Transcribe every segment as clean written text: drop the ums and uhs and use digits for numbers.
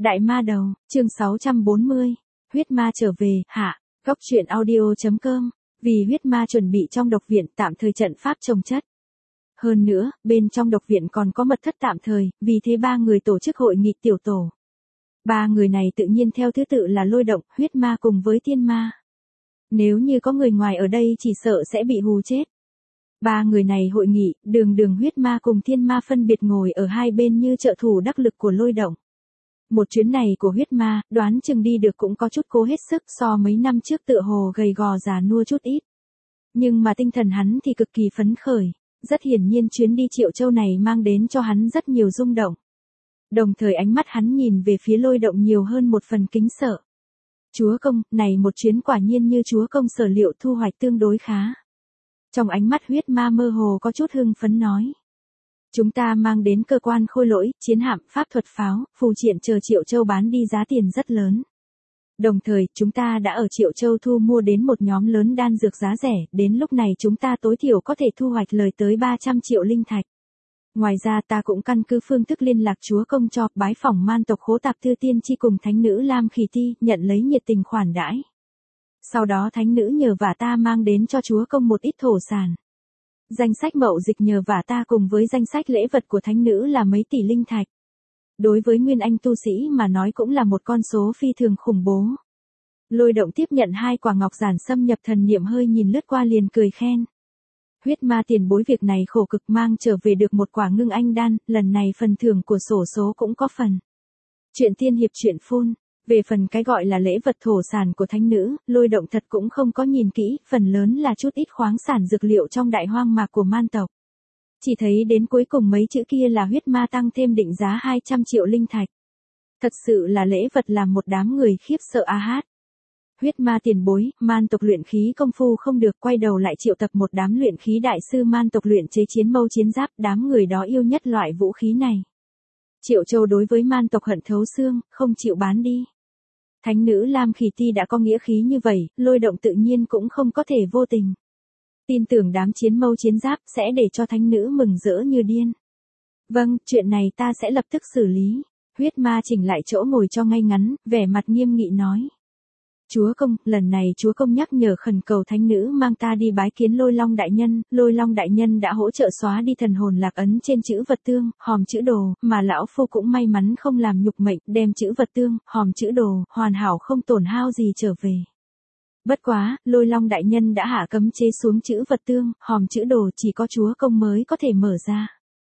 Đại ma đầu, chương 640. Huyết ma trở về, hạ. Góc truyện audio.com. Vì huyết ma chuẩn bị trong độc viện tạm thời trận pháp trồng chất. Hơn nữa, bên trong độc viện còn có mật thất tạm thời, vì thế ba người tổ chức hội nghị tiểu tổ. Ba người này tự nhiên theo thứ tự là Lôi Động, huyết ma cùng với tiên ma. Nếu như có người ngoài ở đây chỉ sợ sẽ bị hù chết. Ba người này hội nghị, đường huyết ma cùng thiên ma phân biệt ngồi ở hai bên như trợ thủ đắc lực của Lôi Động. Một chuyến này của huyết ma, đoán chừng đi được cũng có chút cố hết sức, so mấy năm trước tựa hồ gầy gò già nua chút ít. Nhưng mà tinh thần hắn thì cực kỳ phấn khởi, rất hiển nhiên chuyến đi Triệu Châu này mang đến cho hắn rất nhiều rung động. Đồng thời ánh mắt hắn nhìn về phía Lôi Động nhiều hơn một phần kính sợ. Chúa công, này một chuyến quả nhiên như chúa công sở liệu thu hoạch tương đối khá. Trong ánh mắt huyết ma mơ hồ có chút hưng phấn nói. Chúng ta mang đến cơ quan khôi lỗi, chiến hạm, pháp thuật pháo, phù triện chờ Triệu Châu bán đi giá tiền rất lớn. Đồng thời, chúng ta đã ở Triệu Châu thu mua đến một nhóm lớn đan dược giá rẻ, đến lúc này chúng ta tối thiểu có thể thu hoạch lời tới 300 triệu linh thạch. Ngoài ra ta cũng căn cứ phương thức liên lạc chúa công cho bái phỏng man tộc Khố Tạp Thư Tiên Chi cùng thánh nữ Lam Khỉ Ti, nhận lấy nhiệt tình khoản đãi. Sau đó thánh nữ nhờ vả ta mang đến cho chúa công một ít thổ sản. Danh sách mậu dịch nhờ vả ta cùng với danh sách lễ vật của thánh nữ là mấy tỷ linh thạch. Đối với Nguyên Anh tu sĩ mà nói cũng là một con số phi thường khủng bố. Lôi Động tiếp nhận 2 quả ngọc giản xâm nhập thần niệm hơi nhìn lướt qua liền cười khen. Huyết ma tiền bối việc này khổ cực mang trở về được một quả ngưng anh đan, lần này phần thưởng của xổ số cũng có phần. Chuyện tiên hiệp chuyện phun. Về phần cái gọi là lễ vật thổ sản của thánh nữ, Lôi Động thật cũng không có nhìn kỹ, phần lớn là chút ít khoáng sản dược liệu trong đại hoang mạc của man tộc. Chỉ thấy đến cuối cùng mấy chữ kia là huyết ma tăng thêm định giá 200 triệu linh thạch. Thật sự là lễ vật làm một đám người khiếp sợ a hát. Huyết ma tiền bối, man tộc luyện khí công phu không được, quay đầu lại triệu tập một đám luyện khí đại sư man tộc luyện chế chiến mâu chiến giáp, đám người đó yêu nhất loại vũ khí này. Triệu Châu đối với man tộc hận thấu xương, không chịu bán đi. Thánh nữ Lam Khỉ Ti đã có nghĩa khí như vậy, Lôi Động tự nhiên cũng không có thể vô tình. Tin tưởng đám chiến mâu chiến giáp sẽ để cho thánh nữ mừng rỡ như điên. Vâng, chuyện này ta sẽ lập tức xử lý. Huyết ma chỉnh lại chỗ ngồi cho ngay ngắn, vẻ mặt nghiêm nghị nói. Chúa công, lần này chúa công nhắc nhở khẩn cầu thánh nữ mang ta đi bái kiến Lôi Long đại nhân. Lôi Long đại nhân đã hỗ trợ xóa đi thần hồn lạc ấn trên chữ vật tương, hòm chữ đồ, mà lão phu cũng may mắn không làm nhục mệnh, đem chữ vật tương, hòm chữ đồ, hoàn hảo không tổn hao gì trở về. Bất quá, Lôi Long đại nhân đã hạ cấm chế xuống chữ vật tương, hòm chữ đồ chỉ có chúa công mới có thể mở ra.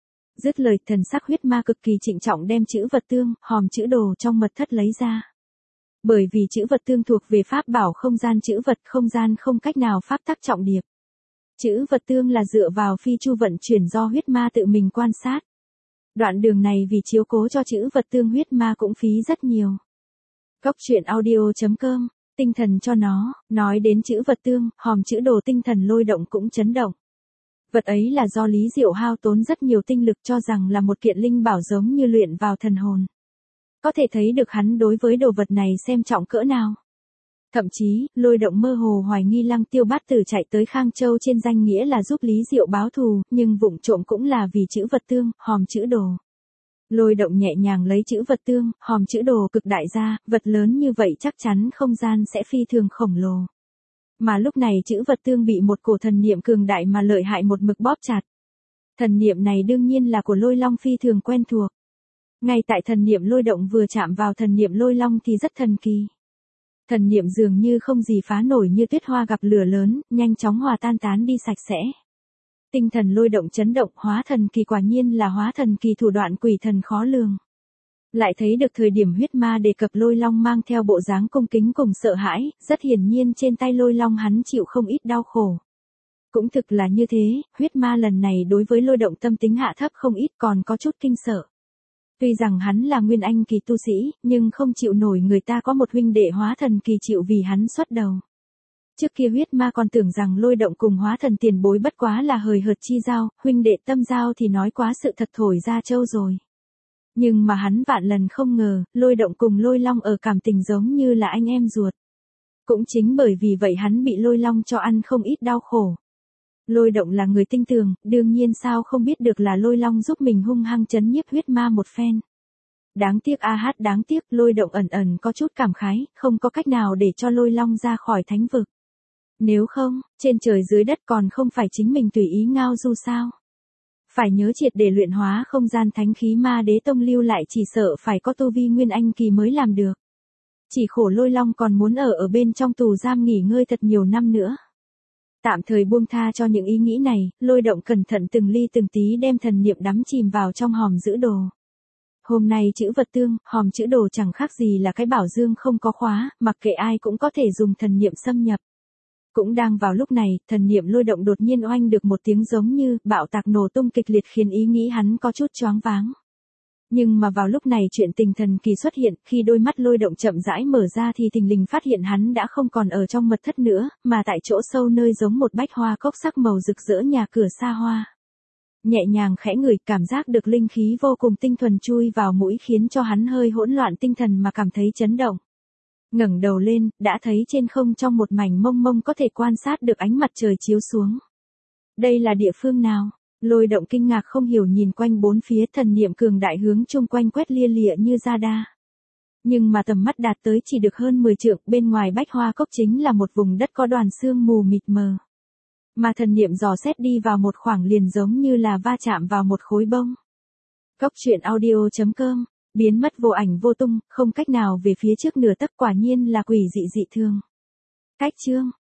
Dứt lời, thần sắc huyết ma cực kỳ trịnh trọng đem chữ vật tương, hòm chữ đồ trong mật thất lấy ra. Bởi vì chữ vật tương thuộc về pháp bảo không gian chữ vật, không gian không cách nào pháp tắc trọng điệp. Chữ vật tương là dựa vào phi chu vận chuyển do huyết ma tự mình quan sát. Đoạn đường này vì chiếu cố cho chữ vật tương huyết ma cũng phí rất nhiều. Góc truyện audio.com, tinh thần cho nó, nói đến chữ vật tương, hòm chữ đồ tinh thần Lôi Động cũng chấn động. Vật ấy là do Lý Diệu hao tốn rất nhiều tinh lực cho rằng là một kiện linh bảo giống như luyện vào thần hồn. Có thể thấy được hắn đối với đồ vật này xem trọng cỡ nào. Thậm chí, Lôi Động mơ hồ hoài nghi Lăng Tiêu Bát Tử chạy tới Khang Châu trên danh nghĩa là giúp Lý Diệu báo thù, nhưng vụng trộm cũng là vì chữ vật tương, hòm chữ đồ. Lôi Động nhẹ nhàng lấy chữ vật tương, hòm chữ đồ cực đại ra, vật lớn như vậy chắc chắn không gian sẽ phi thường khổng lồ. Mà lúc này chữ vật tương bị một cổ thần niệm cường đại mà lợi hại một mực bóp chặt. Thần niệm này đương nhiên là của Lôi Long phi thường quen thuộc. Ngay tại thần niệm Lôi Động vừa chạm vào thần niệm Lôi Long thì rất thần kỳ. Thần niệm dường như không gì phá nổi như tuyết hoa gặp lửa lớn, nhanh chóng hòa tan tán đi sạch sẽ. Tinh thần Lôi Động chấn động, hóa thần kỳ quả nhiên là hóa thần kỳ, thủ đoạn quỷ thần khó lường. Lại thấy được thời điểm huyết ma đề cập Lôi Long mang theo bộ dáng cung kính cùng sợ hãi, rất hiển nhiên trên tay Lôi Long hắn chịu không ít đau khổ. Cũng thực là như thế, huyết ma lần này đối với Lôi Động tâm tính hạ thấp không ít, còn có chút kinh sợ. Tuy rằng hắn là Nguyên Anh kỳ tu sĩ, nhưng không chịu nổi người ta có một huynh đệ hóa thần kỳ chịu vì hắn xuất đầu. Trước kia huyết ma còn tưởng rằng Lôi Động cùng hóa thần tiền bối bất quá là hời hợt chi giao, huynh đệ tâm giao thì nói quá sự thật thổi ra trâu rồi. Nhưng mà hắn vạn lần không ngờ, Lôi Động cùng Lôi Long ở cảm tình giống như là anh em ruột. Cũng chính bởi vì vậy hắn bị Lôi Long cho ăn không ít đau khổ. Lôi Động là người tinh tường, đương nhiên sao không biết được là Lôi Long giúp mình hung hăng chấn nhiếp huyết ma một phen. Đáng tiếc a hát đáng tiếc, Lôi Động ẩn ẩn có chút cảm khái, không có cách nào để cho Lôi Long ra khỏi thánh vực. Nếu không, trên trời dưới đất còn không phải chính mình tùy ý ngao du sao? Phải nhớ triệt để luyện hóa không gian thánh khí ma đế tông lưu lại chỉ sợ phải có tu vi nguyên anh kỳ mới làm được. Chỉ khổ Lôi Long còn muốn ở bên trong tù giam nghỉ ngơi thật nhiều năm nữa. Tạm thời buông tha cho những ý nghĩ này, Lôi Động cẩn thận từng ly từng tí đem thần niệm đắm chìm vào trong hòm giữ đồ. Hôm nay chữ vật tương, hòm chữ đồ chẳng khác gì là cái bảo dương không có khóa, mặc kệ ai cũng có thể dùng thần niệm xâm nhập. Cũng đang vào lúc này, thần niệm Lôi Động đột nhiên oanh được một tiếng giống như bạo tạc nổ tung kịch liệt khiến ý nghĩ hắn có chút choáng váng. Nhưng mà vào lúc này chuyện tình thần kỳ xuất hiện, khi đôi mắt Lôi Động chậm rãi mở ra thì thình lình phát hiện hắn đã không còn ở trong mật thất nữa, mà tại chỗ sâu nơi giống một bách hoa cốc sắc màu rực rỡ nhà cửa xa hoa. Nhẹ nhàng khẽ ngửi, cảm giác được linh khí vô cùng tinh thuần chui vào mũi khiến cho hắn hơi hỗn loạn tinh thần mà cảm thấy chấn động. Ngẩng đầu lên, đã thấy trên không trong một mảnh mông mông có thể quan sát được ánh mặt trời chiếu xuống. Đây là địa phương nào? Lôi Động kinh ngạc không hiểu nhìn quanh bốn phía, thần niệm cường đại hướng chung quanh quét lia lịa như ra đa. Nhưng mà tầm mắt đạt tới chỉ được hơn 10 trượng, bên ngoài bách hoa cốc chính là một vùng đất có đoàn sương mù mịt mờ. Mà thần niệm dò xét đi vào một khoảng liền giống như là va chạm vào một khối bông. Góc truyện audio.com, biến mất vô ảnh vô tung, không cách nào về phía trước nửa tấc, quả nhiên là quỷ dị dị thường. Cách chương